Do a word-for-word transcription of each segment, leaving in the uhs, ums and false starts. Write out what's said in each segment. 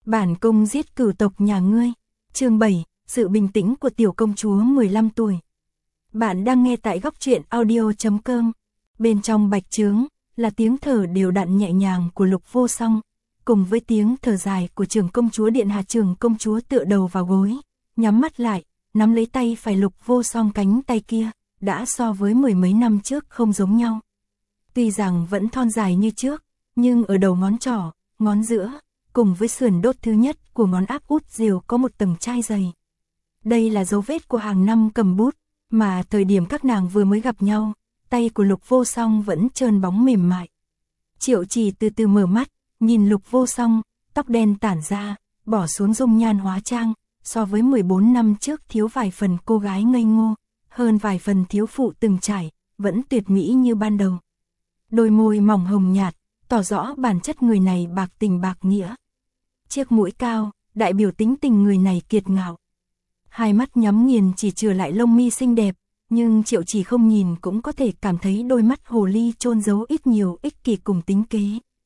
Bản cung giết cửu tộc nhà ngươi. Chương bảy, sự bình tĩnh của tiểu công chúa mười lăm tuổi. Bạn đang nghe tại góc truyện audio chấm com. Bên trong bạch trướng là tiếng thở đều đặn nhẹ nhàng của Lục Vô Song, cùng với tiếng thở dài của trưởng công chúa điện hạ. Trưởng công chúa tựa đầu vào gối, nhắm mắt lại, nắm lấy tay phải Lục Vô Song. Cánh tay kia đã so với mười mấy năm trước không giống nhau. Tuy rằng vẫn thon dài như trước, nhưng ở đầu ngón trỏ, ngón giữa, cùng với sườn đốt thứ nhất của ngón áp út diều có một tầng chai dày. Đây là dấu vết của hàng năm cầm bút, mà thời điểm các nàng vừa mới gặp nhau, tay của Lục Vô Song vẫn trơn bóng mềm mại. Triệu Trì từ từ mở mắt, nhìn Lục Vô Song, tóc đen tản ra, bỏ xuống dung nhan hóa trang, so với mười bốn năm trước thiếu vài phần cô gái ngây ngô, hơn vài phần thiếu phụ từng trải, vẫn tuyệt mỹ như ban đầu. Đôi môi mỏng hồng nhạt, tỏ rõ bản chất người này bạc tình bạc nghĩa. Chiếc mũi cao, đại biểu tính tình người này kiệt ngạo. Hai mắt nhắm nghiền chỉ chừa lại lông mi xinh đẹp, nhưng Triệu Trì không nhìn cũng có thể cảm thấy đôi mắt hồ ly chôn giấu ít nhiều ích kỷ cùng tính kế.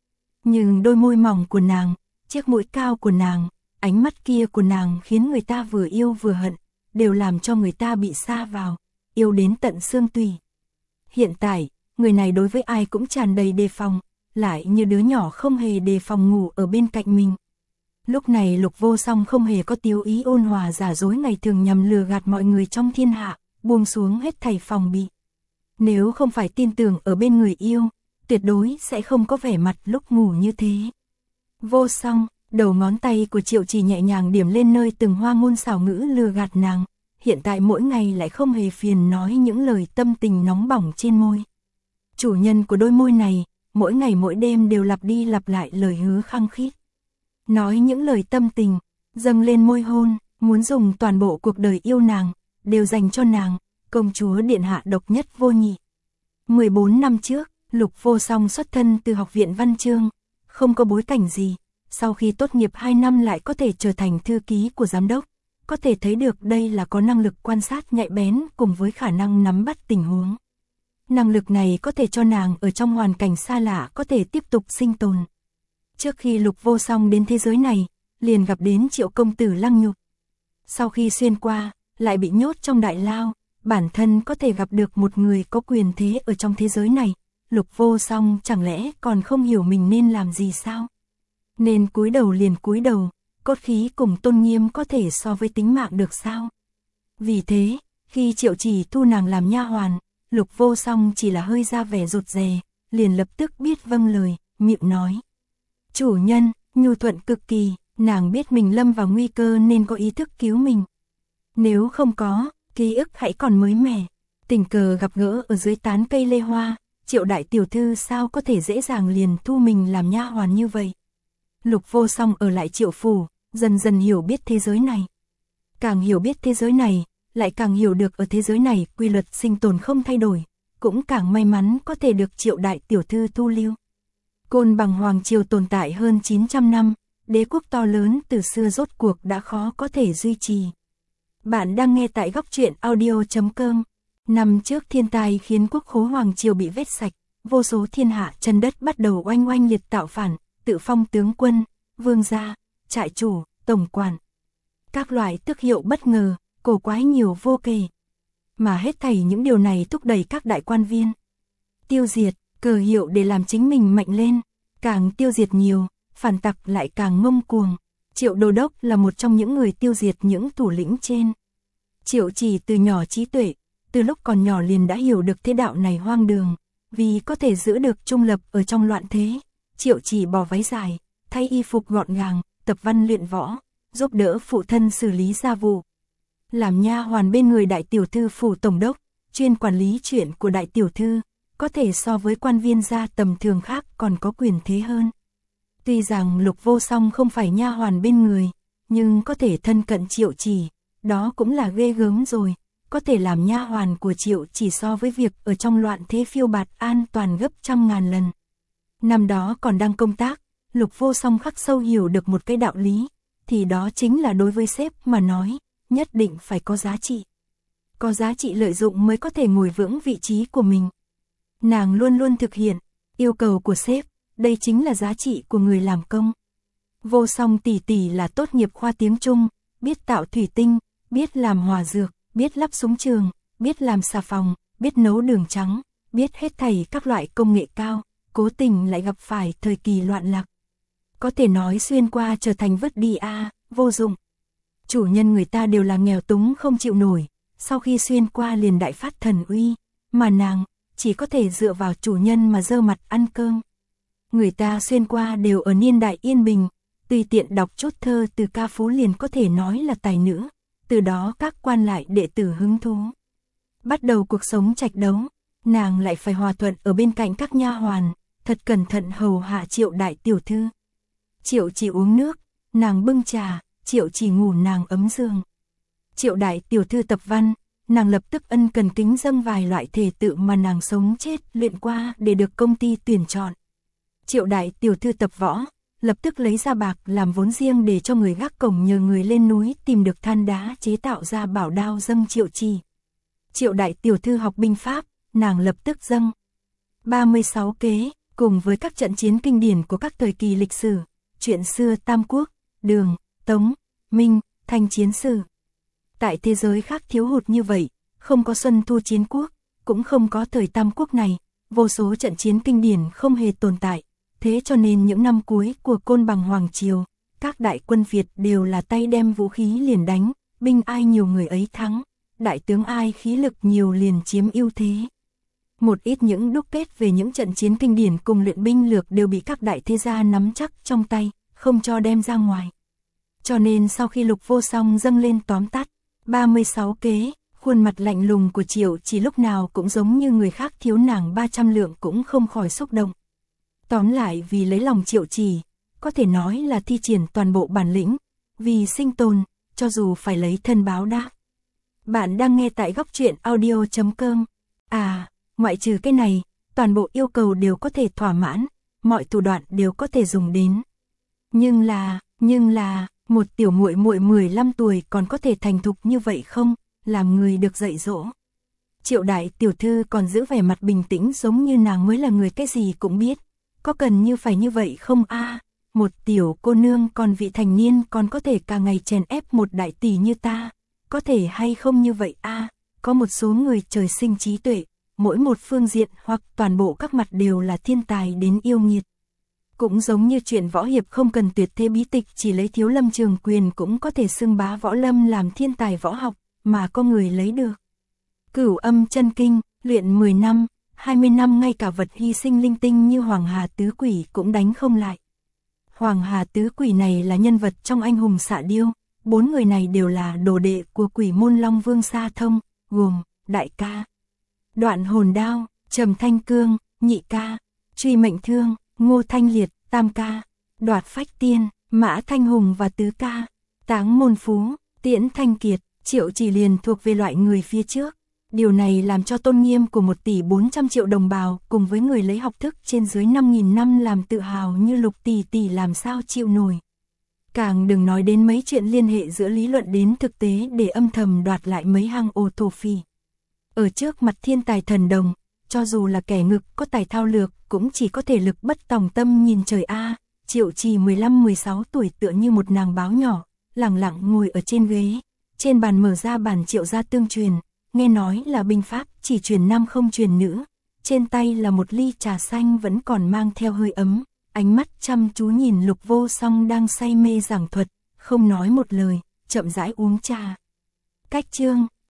Nhưng đôi môi mỏng của nàng, chiếc mũi cao của nàng, ánh mắt kia của nàng khiến người ta vừa yêu vừa hận, đều làm cho người ta bị sa vào, yêu đến tận xương tủy. Hiện tại, người này đối với ai cũng tràn đầy đề phòng, lại như đứa nhỏ không hề đề phòng ngủ ở bên cạnh mình. Lúc này Lục Vô Song không hề có tiêu ý ôn hòa giả dối ngày thường nhằm lừa gạt mọi người trong thiên hạ, buông xuống hết thảy phòng bị. Nếu không phải tin tưởng ở bên người yêu, tuyệt đối sẽ không có vẻ mặt lúc ngủ như thế. Vô Song, đầu ngón tay của Triệu Trì nhẹ nhàng điểm lên nơi từng hoa ngôn xảo ngữ lừa gạt nàng, hiện tại mỗi ngày lại không hề phiền nói những lời tâm tình nóng bỏng trên môi. Chủ nhân của đôi môi này, mỗi ngày mỗi đêm đều lặp đi lặp lại lời hứa khăng khít. Nói những lời tâm tình, dâng lên môi hôn, muốn dùng toàn bộ cuộc đời yêu nàng, đều dành cho nàng, công chúa điện hạ độc nhất vô nhị. mười bốn năm trước, Lục Vô Song xuất thân từ học viện văn chương, không có bối cảnh gì, sau khi tốt nghiệp hai năm lại có thể trở thành thư ký của giám đốc, có thể thấy được đây là có năng lực quan sát nhạy bén cùng với khả năng nắm bắt tình huống. Năng lực này có thể cho nàng ở trong hoàn cảnh xa lạ có thể tiếp tục sinh tồn. Trước khi Lục Vô Song đến thế giới này, liền gặp đến Triệu công tử Lăng Nhục. Sau khi xuyên qua, lại bị nhốt trong đại lao, bản thân có thể gặp được một người có quyền thế ở trong thế giới này. Lục Vô Song chẳng lẽ còn không hiểu mình nên làm gì sao? Nên cúi đầu liền cúi đầu, cốt khí cùng tôn nghiêm có thể so với tính mạng được sao? Vì thế, khi Triệu Trì thu nàng làm nha hoàn, Lục Vô Song chỉ là hơi ra vẻ rụt rè, liền lập tức biết vâng lời, miệng nói. Chủ nhân, nhu thuận cực kỳ, nàng biết mình lâm vào nguy cơ nên có ý thức cứu mình. Nếu không có, ký ức hãy còn mới mẻ. Tình cờ gặp gỡ ở dưới tán cây lê hoa, Triệu đại tiểu thư sao có thể dễ dàng liền thu mình làm nha hoàn như vậy. Lục Vô Song ở lại Triệu phủ, dần dần hiểu biết thế giới này. Càng hiểu biết thế giới này, lại càng hiểu được ở thế giới này quy luật sinh tồn không thay đổi, cũng càng may mắn có thể được Triệu đại tiểu thư thu lưu. Côn Bằng Hoàng triều tồn tại hơn chín trăm năm, đế quốc to lớn từ xưa rốt cuộc đã khó có thể duy trì. Bạn đang nghe tại góc truyện audio chấm com. Năm trước thiên tai khiến quốc khố Hoàng triều bị vét sạch, vô số thiên hạ chân đất bắt đầu oanh oanh liệt tạo phản, tự phong tướng quân, vương gia, trại chủ, tổng quản. Các loại tước hiệu bất ngờ, cổ quái nhiều vô kể. Mà hết thảy những điều này thúc đẩy các đại quan viên tiêu diệt, cờ hiệu để làm chính mình mạnh lên, càng tiêu diệt nhiều, phản tặc lại càng ngông cuồng. Triệu đô đốc là một trong những người tiêu diệt những thủ lĩnh trên. Triệu Trì từ nhỏ trí tuệ, từ lúc còn nhỏ liền đã hiểu được thế đạo này hoang đường, vì có thể giữ được trung lập ở trong loạn thế. Triệu Trì bỏ váy dài, thay y phục gọn gàng, tập văn luyện võ, giúp đỡ phụ thân xử lý gia vụ. Làm nha hoàn bên người đại tiểu thư phủ tổng đốc, chuyên quản lý chuyện của đại tiểu thư, có thể so với quan viên gia tầm thường khác còn có quyền thế hơn. Tuy rằng Lục Vô Song không phải nha hoàn bên người, nhưng có thể thân cận Triệu Trì, đó cũng là ghê gớm rồi, có thể làm nha hoàn của Triệu Trì so với việc ở trong loạn thế phiêu bạt an toàn gấp trăm ngàn lần. Năm đó còn đang công tác, Lục Vô Song khắc sâu hiểu được một cái đạo lý, thì đó chính là đối với sếp mà nói, nhất định phải có giá trị. Có giá trị lợi dụng mới có thể ngồi vững vị trí của mình. Nàng luôn luôn thực hiện yêu cầu của sếp, đây chính là giá trị của người làm công. Vô Song tỷ tỷ là tốt nghiệp khoa tiếng Trung, biết tạo thủy tinh, biết làm hòa dược, biết lắp súng trường, biết làm xà phòng, biết nấu đường trắng, biết hết thảy các loại công nghệ cao, cố tình lại gặp phải thời kỳ loạn lạc. Có thể nói xuyên qua trở thành vứt đi a, à, vô dụng. Chủ nhân người ta đều là nghèo túng không chịu nổi, sau khi xuyên qua liền đại phát thần uy, mà nàng chỉ có thể dựa vào chủ nhân mà dơ mặt ăn cơm. Người ta xuyên qua đều ở niên đại yên bình, tùy tiện đọc chút thơ từ ca phú liền có thể nói là tài nữ, từ đó các quan lại đệ tử hứng thú. Bắt đầu cuộc sống trạch đấu, nàng lại phải hòa thuận ở bên cạnh các nha hoàn, thật cẩn thận hầu hạ Triệu đại tiểu thư. Triệu chỉ uống nước, nàng bưng trà, Triệu chỉ ngủ nàng ấm giường. Triệu đại tiểu thư tập văn, nàng lập tức ân cần kính dâng vài loại thể tự mà nàng sống chết luyện qua để được công ty tuyển chọn. Triệu đại tiểu thư tập võ, lập tức lấy ra bạc làm vốn riêng để cho người gác cổng nhờ người lên núi tìm được than đá chế tạo ra bảo đao dâng Triệu Trì. Triệu đại tiểu thư học binh pháp, nàng lập tức dâng ba mươi sáu kế, cùng với các trận chiến kinh điển của các thời kỳ lịch sử, chuyện xưa Tam Quốc, Đường, Tống, Minh, Thanh chiến sử. Tại thế giới khác thiếu hụt như vậy, không có Xuân Thu chiến quốc, cũng không có thời Tam Quốc này, vô số trận chiến kinh điển không hề tồn tại. Thế cho nên những năm cuối của Côn Bằng Hoàng Triều, các đại quân Việt đều là tay đem vũ khí liền đánh, binh ai nhiều người ấy thắng, đại tướng ai khí lực nhiều liền chiếm ưu thế. Một ít những đúc kết về những trận chiến kinh điển cùng luyện binh lược đều bị các đại thế gia nắm chắc trong tay, không cho đem ra ngoài. Cho nên sau khi Lục Vô Song dâng lên tóm tắt ba mươi sáu kế, khuôn mặt lạnh lùng của Triệu chỉ lúc nào cũng giống như người khác thiếu nàng ba trăm lượng cũng không khỏi xúc động. Tóm lại vì lấy lòng Triệu Chỉ, có thể nói là thi triển toàn bộ bản lĩnh, vì sinh tồn, cho dù phải lấy thân báo đáp. Bạn đang nghe tại góc truyện audio chấm com. À, ngoại trừ cái này, toàn bộ yêu cầu đều có thể thỏa mãn, mọi thủ đoạn đều có thể dùng đến. Nhưng là, nhưng là, một tiểu muội muội mười lăm tuổi còn có thể thành thục như vậy không, làm người được dạy dỗ. Triệu đại tiểu thư còn giữ vẻ mặt bình tĩnh giống như nàng mới là người cái gì cũng biết. Có cần như phải như vậy không a? À, một tiểu cô nương còn vị thành niên còn có thể cả ngày chèn ép một đại tỷ như ta, có thể hay không như vậy a? À, có một số người trời sinh trí tuệ, mỗi một phương diện hoặc toàn bộ các mặt đều là thiên tài đến yêu nghiệt. Cũng giống như chuyện võ hiệp không cần tuyệt thế bí tịch, chỉ lấy Thiếu Lâm Trường Quyền cũng có thể xưng bá võ lâm làm thiên tài võ học, mà có người lấy được. Cửu Âm Chân Kinh, luyện mười năm, hai mươi năm ngay cả vật hy sinh linh tinh như Hoàng Hà Tứ Quỷ cũng đánh không lại. Hoàng Hà Tứ Quỷ này là nhân vật trong Anh Hùng Xạ Điêu, bốn người này đều là đồ đệ của Quỷ Môn Long Vương Sa Thông, gồm Đại Ca, Đoạn Hồn Đao, Trầm Thanh Cương, Nhị Ca, Truy Mệnh Thương, Ngô Thanh Liệt, Tam Ca, Đoạt Phách Tiên, Mã Thanh Hùng và Tứ Ca, Táng Môn Phú, Tiễn Thanh Kiệt. Triệu Chỉ liền thuộc về loại người phía trước. Điều này làm cho tôn nghiêm của một tỷ bốn trăm triệu đồng bào cùng với người lấy học thức trên dưới năm nghìn năm làm tự hào như Lục tỷ tỷ làm sao chịu nổi. Càng đừng nói đến mấy chuyện liên hệ giữa lý luận đến thực tế để âm thầm đoạt lại mấy hang ổ thổ phỉ. Ở trước mặt thiên tài thần đồng, cho dù là kẻ ngực có tài thao lược cũng chỉ có thể lực bất tòng tâm nhìn trời a. À, Triệu Chỉ mười lăm mười sáu tuổi tựa như một nàng báo nhỏ, lẳng lặng ngồi ở trên ghế, trên bàn mở ra bản Triệu gia tương truyền. Nghe nói là binh pháp chỉ truyền nam không truyền nữ, trên tay là một ly trà xanh vẫn còn mang theo hơi ấm, ánh mắt chăm chú nhìn Lục Vô Song đang say mê giảng thuật, không nói một lời, chậm rãi uống trà. Cách chương